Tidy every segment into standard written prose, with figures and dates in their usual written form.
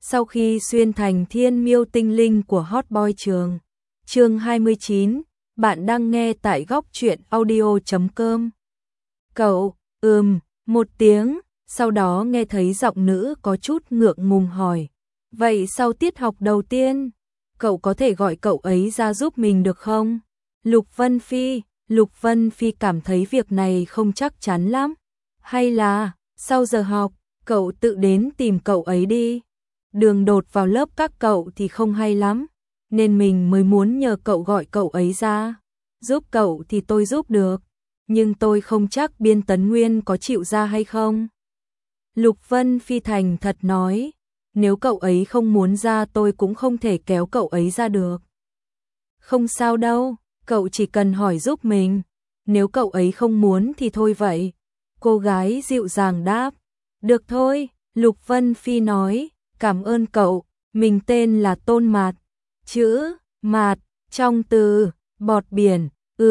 Sau khi xuyên thành thiên miêu tinh linh của Hot Boy trường. Chương 29, bạn đang nghe tại góc truyện audio.com. Cậu, một tiếng, sau đó nghe thấy giọng nữ có chút ngượng ngùng hỏi. Vậy sau tiết học đầu tiên, cậu có thể gọi cậu ấy ra giúp mình được không? Lục Vân Phi cảm thấy việc này không chắc chắn lắm. Hay là, sau giờ học, cậu tự đến tìm cậu ấy đi. Đường đột vào lớp các cậu thì không hay lắm, nên mình mới muốn nhờ cậu gọi cậu ấy ra. Giúp cậu thì tôi giúp được, nhưng tôi không chắc Biên Tấn Nguyên có chịu ra hay không. Lục Vân Phi thành thật nói, nếu cậu ấy không muốn ra tôi cũng không thể kéo cậu ấy ra được. Không sao đâu, cậu chỉ cần hỏi giúp mình, nếu cậu ấy không muốn thì thôi vậy. Cô gái dịu dàng đáp, được thôi, Lục Vân Phi nói, cảm ơn cậu, mình tên là Tôn Mạt, chữ Mạt trong từ bọt biển,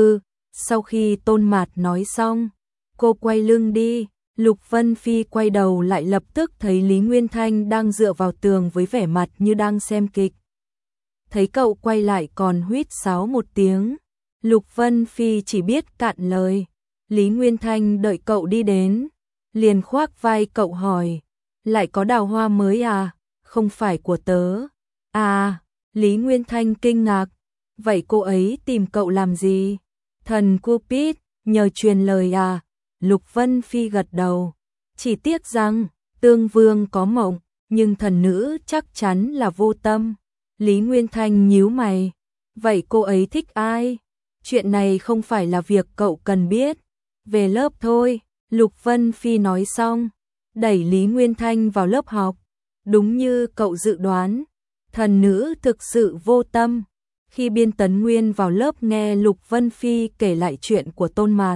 Sau khi Tôn Mạt nói xong, cô quay lưng đi. Lục Vân Phi quay đầu lại lập tức thấy Lý Nguyên Thanh đang dựa vào tường với vẻ mặt như đang xem kịch. Thấy cậu quay lại còn huýt sáo một tiếng, Lục Vân Phi chỉ biết cạn lời. Lý Nguyên Thanh đợi cậu đi đến, liền khoác vai cậu hỏi, lại có đào hoa mới à? Không phải của tớ. À, Lý Nguyên Thanh kinh ngạc, vậy cô ấy tìm cậu làm gì? Thần Cupid, nhờ truyền lời à? Lục Vân Phi gật đầu, chỉ tiếc rằng Tương Vương có mộng, nhưng thần nữ chắc chắn là vô tâm. Lý Nguyên Thanh nhíu mày, vậy cô ấy thích ai? Chuyện này không phải là việc cậu cần biết. Về lớp thôi, Lục Vân Phi nói xong, đẩy Lý Nguyên Thanh vào lớp học. Đúng như cậu dự đoán, thần nữ thực sự vô tâm. Khi Biên Tấn Nguyên vào lớp nghe Lục Vân Phi kể lại chuyện của Tôn Mạt,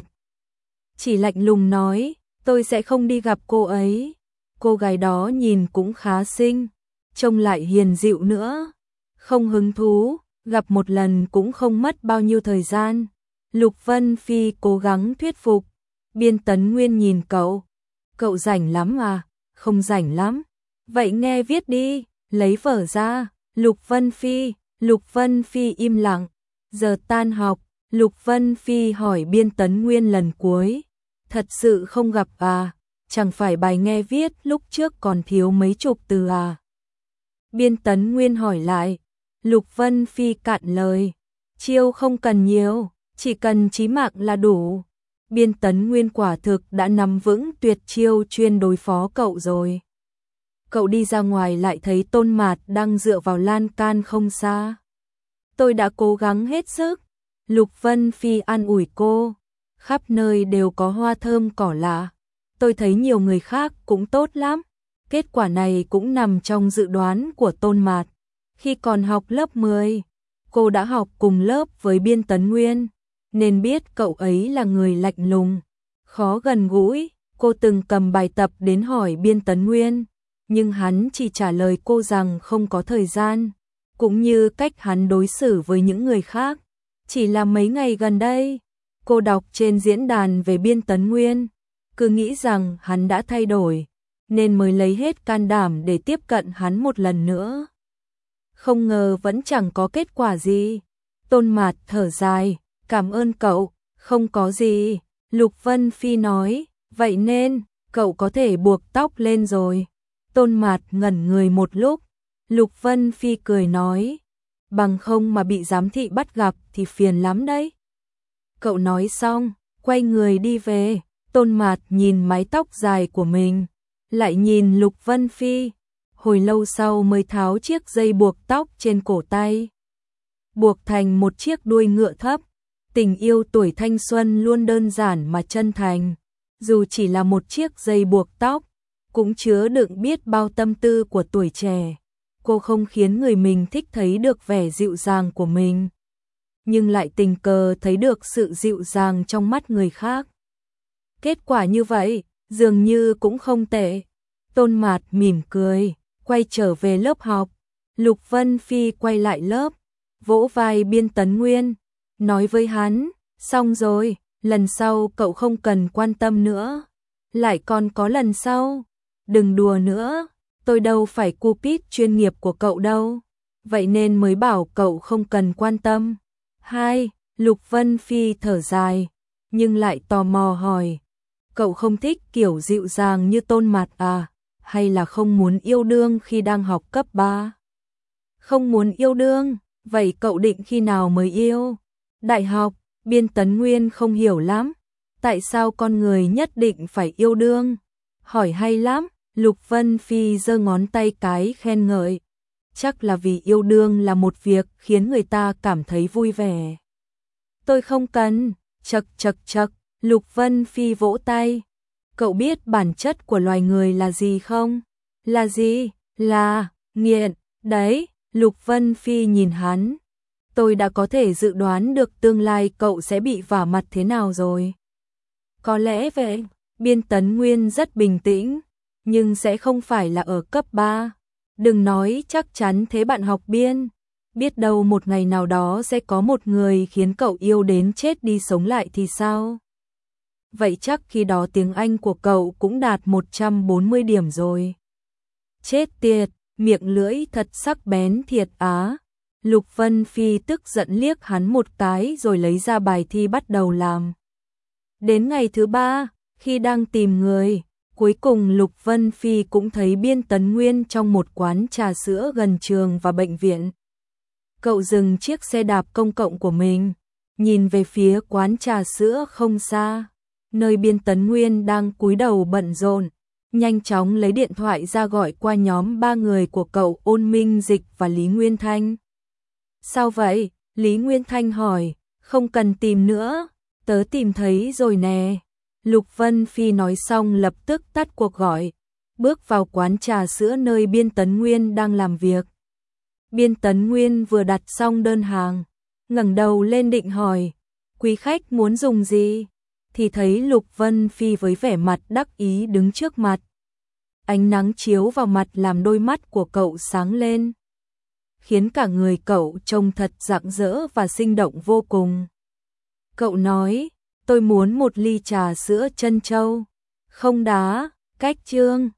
chỉ lạnh lùng nói, tôi sẽ không đi gặp cô ấy. Cô gái đó nhìn cũng khá xinh, trông lại hiền dịu nữa. Không hứng thú, gặp một lần cũng không mất bao nhiêu thời gian. Lục Vân Phi cố gắng thuyết phục. Biên Tấn Nguyên nhìn cậu rảnh lắm à? Không rảnh lắm. Vậy nghe viết đi, lấy vở ra. Lục Vân Phi im lặng. Giờ tan học, Lục Vân Phi hỏi Biên Tấn Nguyên lần cuối. Thật sự không gặp à? Chẳng phải bài nghe viết lúc trước còn thiếu mấy chục từ à? Biên Tấn Nguyên hỏi lại. Lục Vân Phi cạn lời. Chiêu không cần nhiều, chỉ cần chí mạng là đủ. Biên Tấn Nguyên quả thực đã nắm vững tuyệt chiêu chuyên đối phó cậu rồi. Cậu đi ra ngoài lại thấy Tôn Mạt đang dựa vào lan can không xa. Tôi đã cố gắng hết sức. Lục Vân Phi an ủi cô. Khắp nơi đều có hoa thơm cỏ lạ. Tôi thấy nhiều người khác cũng tốt lắm. Kết quả này cũng nằm trong dự đoán của Tôn Mạt. Khi còn học lớp 10, cô đã học cùng lớp với Biên Tấn Nguyên, nên biết cậu ấy là người lạnh lùng, khó gần gũi. Cô từng cầm bài tập đến hỏi Biên Tấn Nguyên, nhưng hắn chỉ trả lời cô rằng không có thời gian, cũng như cách hắn đối xử với những người khác. Chỉ là mấy ngày gần đây, cô đọc trên diễn đàn về Biên Tấn Nguyên, cứ nghĩ rằng hắn đã thay đổi, nên mới lấy hết can đảm để tiếp cận hắn một lần nữa. Không ngờ vẫn chẳng có kết quả gì. Tôn Mạt thở dài, cảm ơn cậu, không có gì. Lục Vân Phi nói, vậy nên, cậu có thể buộc tóc lên rồi. Tôn Mạt ngẩn người một lúc. Lục Vân Phi cười nói, bằng không mà bị giám thị bắt gặp thì phiền lắm đấy. Cậu nói xong, quay người đi về. Tôn Mạt nhìn mái tóc dài của mình, lại nhìn Lục Vân Phi. Hồi lâu sau mới tháo chiếc dây buộc tóc trên cổ tay, buộc thành một chiếc đuôi ngựa thấp. Tình yêu tuổi thanh xuân luôn đơn giản mà chân thành, dù chỉ là một chiếc dây buộc tóc, cũng chứa đựng biết bao tâm tư của tuổi trẻ. Cô không khiến người mình thích thấy được vẻ dịu dàng của mình, nhưng lại tình cờ thấy được sự dịu dàng trong mắt người khác. Kết quả như vậy, dường như cũng không tệ. Tôn Mạt mỉm cười, quay trở về lớp học. Lục Vân Phi quay lại lớp, vỗ vai Biên Tấn Nguyên, nói với hắn, xong rồi, lần sau cậu không cần quan tâm nữa. Lại còn có lần sau, đừng đùa nữa. Tôi đâu phải Cupid chuyên nghiệp của cậu đâu, vậy nên mới bảo cậu không cần quan tâm. 2. Lục Vân Phi thở dài, nhưng lại tò mò hỏi, cậu không thích kiểu dịu dàng như Tôn Mạt à, hay là không muốn yêu đương khi đang học cấp 3? Không muốn yêu đương, vậy cậu định khi nào mới yêu? Đại học, Biên Tấn Nguyên không hiểu lắm, tại sao con người nhất định phải yêu đương? Hỏi hay lắm, Lục Vân Phi giơ ngón tay cái khen ngợi. Chắc là vì yêu đương là một việc khiến người ta cảm thấy vui vẻ. Tôi không cần, chậc chậc chậc, Lục Vân Phi vỗ tay. Cậu biết bản chất của loài người là gì không? Là gì? Là nghiện. Đấy, Lục Vân Phi nhìn hắn. Tôi đã có thể dự đoán được tương lai cậu sẽ bị vả mặt thế nào rồi. Có lẽ vậy, Biên Tấn Nguyên rất bình tĩnh, nhưng sẽ không phải là ở cấp 3. Đừng nói chắc chắn thế bạn học Biên. Biết đâu một ngày nào đó sẽ có một người khiến cậu yêu đến chết đi sống lại thì sao? Vậy chắc khi đó tiếng Anh của cậu cũng đạt 140 điểm rồi. Chết tiệt, miệng lưỡi thật sắc bén thiệt á. Lục Vân Phi tức giận liếc hắn một cái rồi lấy ra bài thi bắt đầu làm. Đến ngày thứ 3, khi đang tìm người, cuối cùng Lục Vân Phi cũng thấy Biên Tấn Nguyên trong một quán trà sữa gần trường và bệnh viện. Cậu dừng chiếc xe đạp công cộng của mình, nhìn về phía quán trà sữa không xa, nơi Biên Tấn Nguyên đang cúi đầu bận rộn, nhanh chóng lấy điện thoại ra gọi qua nhóm 3 người của cậu Ôn Minh Dịch và Lý Nguyên Thanh. Sao vậy? Lý Nguyên Thanh hỏi, không cần tìm nữa, tớ tìm thấy rồi nè. Lục Vân Phi nói xong lập tức tắt cuộc gọi, bước vào quán trà sữa nơi Biên Tấn Nguyên đang làm việc. Biên Tấn Nguyên vừa đặt xong đơn hàng, ngẩng đầu lên định hỏi, quý khách muốn dùng gì? Thì thấy Lục Vân Phi với vẻ mặt đắc ý đứng trước mặt. Ánh nắng chiếu vào mặt làm đôi mắt của cậu sáng lên, khiến cả người cậu trông thật rạng rỡ và sinh động vô cùng. Cậu nói, tôi muốn một ly trà sữa trân châu, không đá, cách chương.